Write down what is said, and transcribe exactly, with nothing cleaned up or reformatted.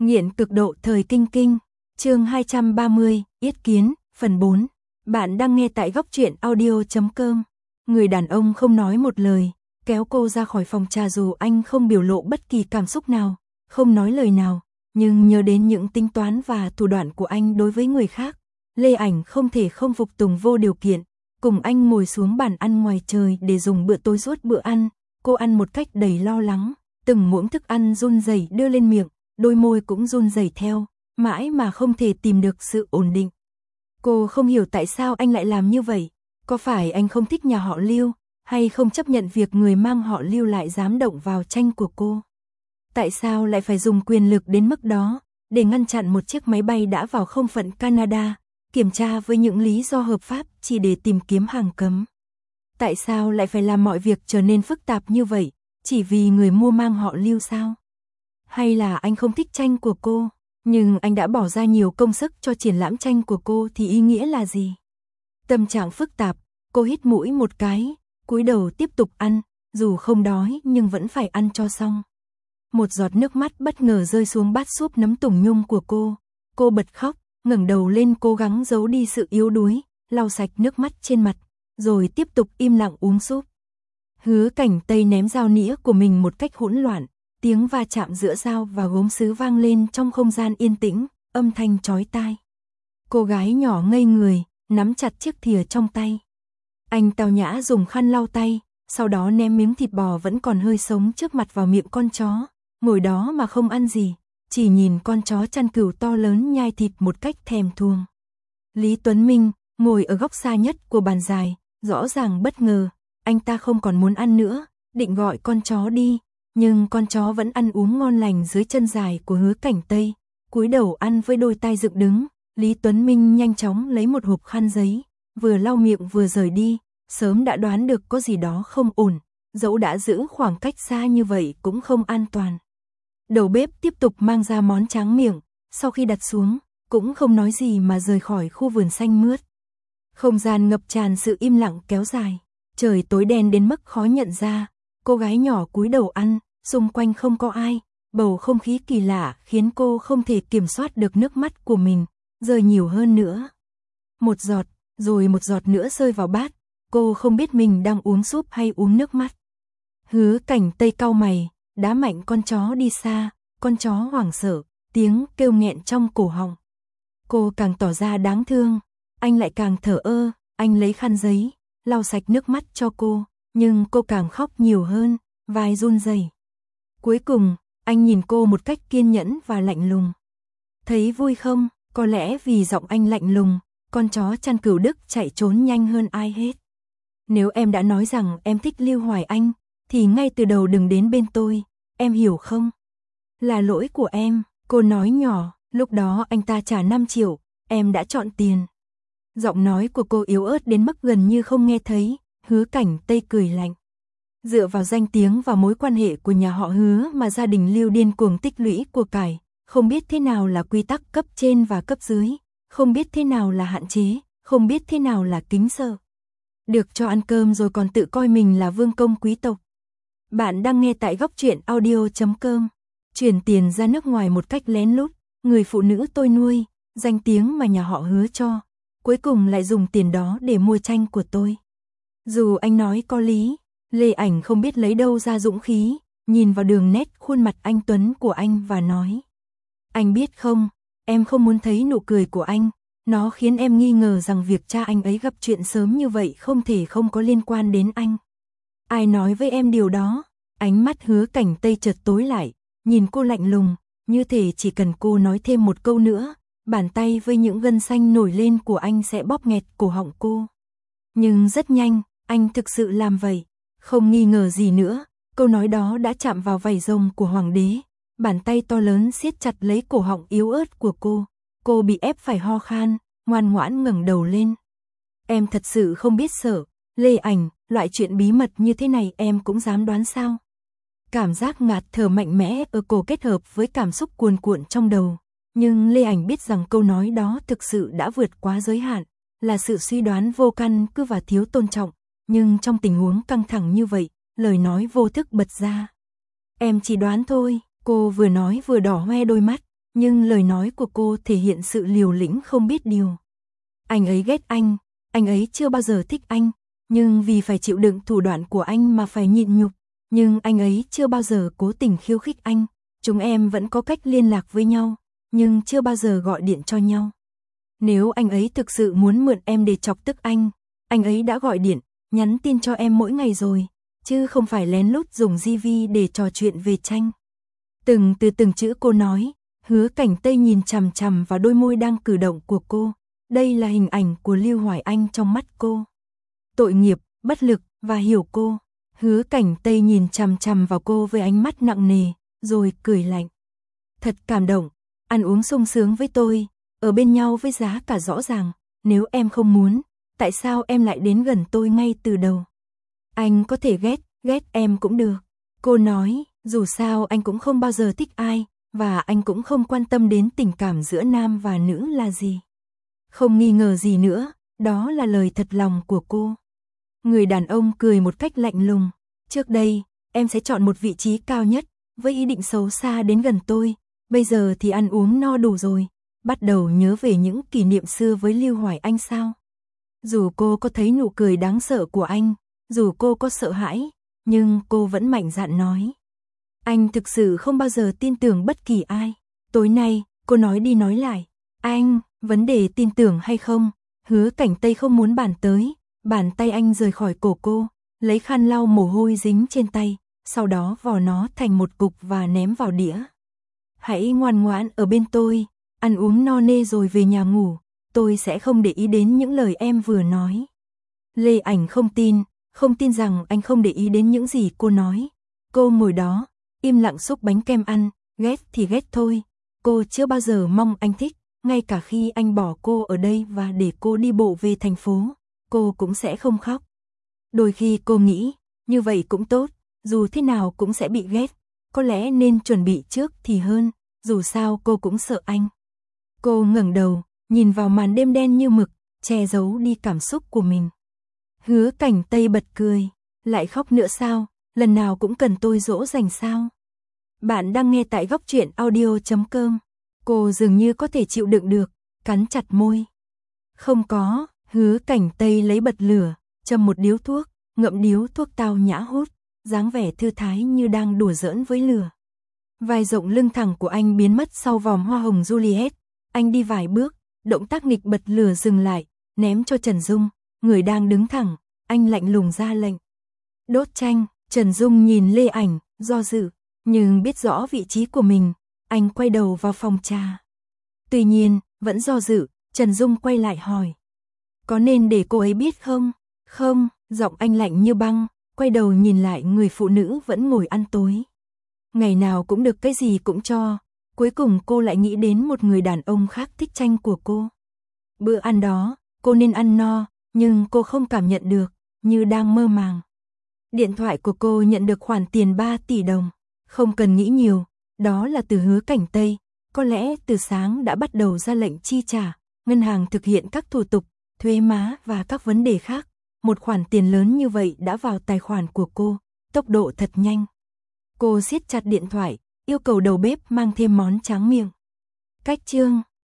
Nghiện cực độ thời kinh kinh, chương hai trăm ba mươi, Yết kiến, phần bốn. Bạn đang nghe tại góc truyện audio chấm com. Người đàn ông không nói một lời, kéo cô ra khỏi phòng trà dù anh không biểu lộ bất kỳ cảm xúc nào, không nói lời nào, nhưng nhớ đến những tính toán và thủ đoạn của anh đối với người khác, Lê Ảnh không thể không phục tùng vô điều kiện, cùng anh ngồi xuống bàn ăn ngoài trời để dùng bữa tối suốt bữa ăn. Cô ăn một cách đầy lo lắng, từng muỗng thức ăn run rẩy đưa lên miệng, đôi môi cũng run rẩy theo, mãi mà không thể tìm được sự ổn định. Cô không hiểu tại sao anh lại làm như vậy, có phải anh không thích nhà họ Lưu, hay không chấp nhận việc người mang họ Lưu lại dám động vào tranh của cô? Tại sao lại phải dùng quyền lực đến mức đó, để ngăn chặn một chiếc máy bay đã vào không phận Canada, kiểm tra với những lý do hợp pháp chỉ để tìm kiếm hàng cấm? Tại sao lại phải làm mọi việc trở nên phức tạp như vậy, chỉ vì người mua mang họ Lưu sao? Hay là anh không thích tranh của cô, nhưng anh đã bỏ ra nhiều công sức cho triển lãm tranh của cô thì ý nghĩa là gì? Tâm trạng phức tạp, cô hít mũi một cái, cúi đầu tiếp tục ăn, dù không đói nhưng vẫn phải ăn cho xong. Một giọt nước mắt bất ngờ rơi xuống bát súp nấm tùng nhung của cô, cô bật khóc, ngẩng đầu lên cố gắng giấu đi sự yếu đuối, lau sạch nước mắt trên mặt, rồi tiếp tục im lặng uống súp. Hứa Cảnh Tây ném dao nĩa của mình một cách hỗn loạn, tiếng va chạm giữa dao và gốm sứ vang lên trong không gian yên tĩnh, âm thanh chói tai. Cô gái nhỏ ngây người, nắm chặt chiếc thìa trong tay. Anh tao nhã dùng khăn lau tay, sau đó ném miếng thịt bò vẫn còn hơi sống trước mặt vào miệng con chó, ngồi đó mà không ăn gì, chỉ nhìn con chó chăn cừu to lớn nhai thịt một cách thèm thuồng. Lý Tuấn Minh ngồi ở góc xa nhất của bàn dài, rõ ràng bất ngờ, anh ta không còn muốn ăn nữa, định gọi con chó đi, nhưng con chó vẫn ăn uống ngon lành dưới chân dài của Hứa Cảnh Tây, cúi đầu ăn với đôi tai dựng đứng. Lý Tuấn Minh nhanh chóng lấy một hộp khăn giấy, vừa lau miệng vừa rời đi, sớm đã đoán được có gì đó không ổn, dẫu đã giữ khoảng cách xa như vậy cũng không an toàn. Đầu bếp tiếp tục mang ra món tráng miệng, sau khi đặt xuống, cũng không nói gì mà rời khỏi khu vườn xanh mướt. Không gian ngập tràn sự im lặng kéo dài, trời tối đen đến mức khó nhận ra, cô gái nhỏ cúi đầu ăn, xung quanh không có ai, bầu không khí kỳ lạ khiến cô không thể kiểm soát được nước mắt của mình, rơi nhiều hơn nữa. Một giọt, rồi một giọt nữa rơi vào bát, cô không biết mình đang uống súp hay uống nước mắt. Hứa Cảnh Tây cau mày, đá mạnh con chó đi xa, con chó hoảng sợ, tiếng kêu nghẹn trong cổ họng. Cô càng tỏ ra đáng thương, anh lại càng thờ ơ, anh lấy khăn giấy, lau sạch nước mắt cho cô, nhưng cô càng khóc nhiều hơn, vai run rẩy. Cuối cùng, anh nhìn cô một cách kiên nhẫn và lạnh lùng. Thấy vui không? Có lẽ vì giọng anh lạnh lùng, con chó chăn cừu Đức chạy trốn nhanh hơn ai hết. Nếu em đã nói rằng em thích Lưu Hoài Anh, thì ngay từ đầu đừng đến bên tôi, em hiểu không? Là lỗi của em, cô nói nhỏ, lúc đó anh ta trả năm triệu, em đã chọn tiền. Giọng nói của cô yếu ớt đến mức gần như không nghe thấy, Hứa Cảnh Tây cười lạnh. Dựa vào danh tiếng và mối quan hệ của nhà họ Hứa mà gia đình Lưu điên cuồng tích lũy của cải, không biết thế nào là quy tắc cấp trên và cấp dưới, không biết thế nào là hạn chế, không biết thế nào là kính sợ. Được cho ăn cơm rồi còn tự coi mình là vương công quý tộc. Bạn đang nghe tại góc truyện audio chấm com. Chuyển tiền ra nước ngoài một cách lén lút, người phụ nữ tôi nuôi, danh tiếng mà nhà họ Hứa cho, cuối cùng lại dùng tiền đó để mua tranh của tôi. Dù anh nói có lý, Lê Ảnh không biết lấy đâu ra dũng khí, nhìn vào đường nét khuôn mặt anh tuấn của anh và nói. Anh biết không, em không muốn thấy nụ cười của anh, nó khiến em nghi ngờ rằng việc cha anh ấy gặp chuyện sớm như vậy không thể không có liên quan đến anh. Ai nói với em điều đó? Ánh mắt Hứa Cảnh Tây chợt tối lại, nhìn cô lạnh lùng, như thể chỉ cần cô nói thêm một câu nữa, bàn tay với những gân xanh nổi lên của anh sẽ bóp nghẹt cổ họng cô. Nhưng rất nhanh, anh thực sự làm vậy, không nghi ngờ gì nữa, câu nói đó đã chạm vào vảy rồng của hoàng đế. Bàn tay to lớn siết chặt lấy cổ họng yếu ớt của cô, cô bị ép phải ho khan, ngoan ngoãn ngẩng đầu lên. Em thật sự không biết sợ, Lê Ảnh, loại chuyện bí mật như thế này em cũng dám đoán sao? Cảm giác ngạt thở mạnh mẽ ở cổ kết hợp với cảm xúc cuồn cuộn trong đầu, nhưng Lê Ảnh biết rằng câu nói đó thực sự đã vượt quá giới hạn, là sự suy đoán vô căn cứ và thiếu tôn trọng, nhưng trong tình huống căng thẳng như vậy, lời nói vô thức bật ra. Em chỉ đoán thôi. Cô vừa nói vừa đỏ hoe đôi mắt, nhưng lời nói của cô thể hiện sự liều lĩnh không biết điều. Anh ấy ghét anh, anh ấy chưa bao giờ thích anh, nhưng vì phải chịu đựng thủ đoạn của anh mà phải nhịn nhục, nhưng anh ấy chưa bao giờ cố tình khiêu khích anh, chúng em vẫn có cách liên lạc với nhau, nhưng chưa bao giờ gọi điện cho nhau. Nếu anh ấy thực sự muốn mượn em để chọc tức anh, anh ấy đã gọi điện, nhắn tin cho em mỗi ngày rồi, chứ không phải lén lút dùng gi vi để trò chuyện về tranh. Từng từ từng chữ cô nói, Hứa Cảnh Tây nhìn chằm chằm vào đôi môi đang cử động của cô. Đây là hình ảnh của Lưu Hoài Anh trong mắt cô. Tội nghiệp, bất lực và hiểu cô. Hứa Cảnh Tây nhìn chằm chằm vào cô với ánh mắt nặng nề, rồi cười lạnh. Thật cảm động, ăn uống sung sướng với tôi, ở bên nhau với giá cả rõ ràng. Nếu em không muốn, tại sao em lại đến gần tôi ngay từ đầu? Anh có thể ghét, ghét em cũng được. Cô nói, dù sao anh cũng không bao giờ thích ai, và anh cũng không quan tâm đến tình cảm giữa nam và nữ là gì. Không nghi ngờ gì nữa, đó là lời thật lòng của cô. Người đàn ông cười một cách lạnh lùng. Trước đây, em sẽ chọn một vị trí cao nhất, với ý định xấu xa đến gần tôi. Bây giờ thì ăn uống no đủ rồi, bắt đầu nhớ về những kỷ niệm xưa với Lưu Hoài Anh sao? Dù cô có thấy nụ cười đáng sợ của anh, dù cô có sợ hãi, nhưng cô vẫn mạnh dạn nói. Anh thực sự không bao giờ tin tưởng bất kỳ ai. Tối nay, cô nói đi nói lại. Anh, vấn đề tin tưởng hay không, Hứa Cảnh Tây không muốn bàn tới. Bàn tay anh rời khỏi cổ cô, lấy khăn lau mồ hôi dính trên tay, sau đó vò nó thành một cục và ném vào đĩa. Hãy ngoan ngoãn ở bên tôi, ăn uống no nê rồi về nhà ngủ, tôi sẽ không để ý đến những lời em vừa nói. Lê Ảnh không tin, không tin rằng anh không để ý đến những gì cô nói. Cô ngồi đó, im lặng xúc bánh kem ăn, ghét thì ghét thôi. Cô chưa bao giờ mong anh thích, ngay cả khi anh bỏ cô ở đây và để cô đi bộ về thành phố, cô cũng sẽ không khóc. Đôi khi cô nghĩ, như vậy cũng tốt, dù thế nào cũng sẽ bị ghét, có lẽ nên chuẩn bị trước thì hơn, dù sao cô cũng sợ anh. Cô ngẩng đầu, nhìn vào màn đêm đen như mực, che giấu đi cảm xúc của mình. Hứa Cảnh Tây bật cười, lại khóc nữa sao, lần nào cũng cần tôi dỗ dành sao? Bạn đang nghe tại góc truyện audio chấm com. Cô dường như có thể chịu đựng được, cắn chặt môi. Không có, Hứa Cảnh Tây lấy bật lửa, châm một điếu thuốc, ngậm điếu thuốc tao nhã hút, dáng vẻ thư thái như đang đùa giỡn với lửa. Vai rộng lưng thẳng của anh biến mất sau vòm hoa hồng Juliet. Anh đi vài bước, động tác nghịch bật lửa dừng lại, ném cho Trần Dung, người đang đứng thẳng, anh lạnh lùng ra lệnh. Đốt tranh. Trần Dung nhìn Lê Ảnh, do dự, nhưng biết rõ vị trí của mình, anh quay đầu vào phòng trà. Tuy nhiên, vẫn do dự, Trần Dung quay lại hỏi. Có nên để cô ấy biết không? Không, giọng anh lạnh như băng, quay đầu nhìn lại người phụ nữ vẫn ngồi ăn tối. Ngày nào cũng được cái gì cũng cho, cuối cùng cô lại nghĩ đến một người đàn ông khác thích tranh của cô. Bữa ăn đó, cô nên ăn no, nhưng cô không cảm nhận được, như đang mơ màng. Điện thoại của cô nhận được khoản tiền ba tỷ đồng, không cần nghĩ nhiều, đó là từ Hứa Cảnh Tây, có lẽ từ sáng đã bắt đầu ra lệnh chi trả, ngân hàng thực hiện các thủ tục, thuế má và các vấn đề khác, một khoản tiền lớn như vậy đã vào tài khoản của cô, tốc độ thật nhanh. Cô siết chặt điện thoại, yêu cầu đầu bếp mang thêm món tráng miệng. Cách chương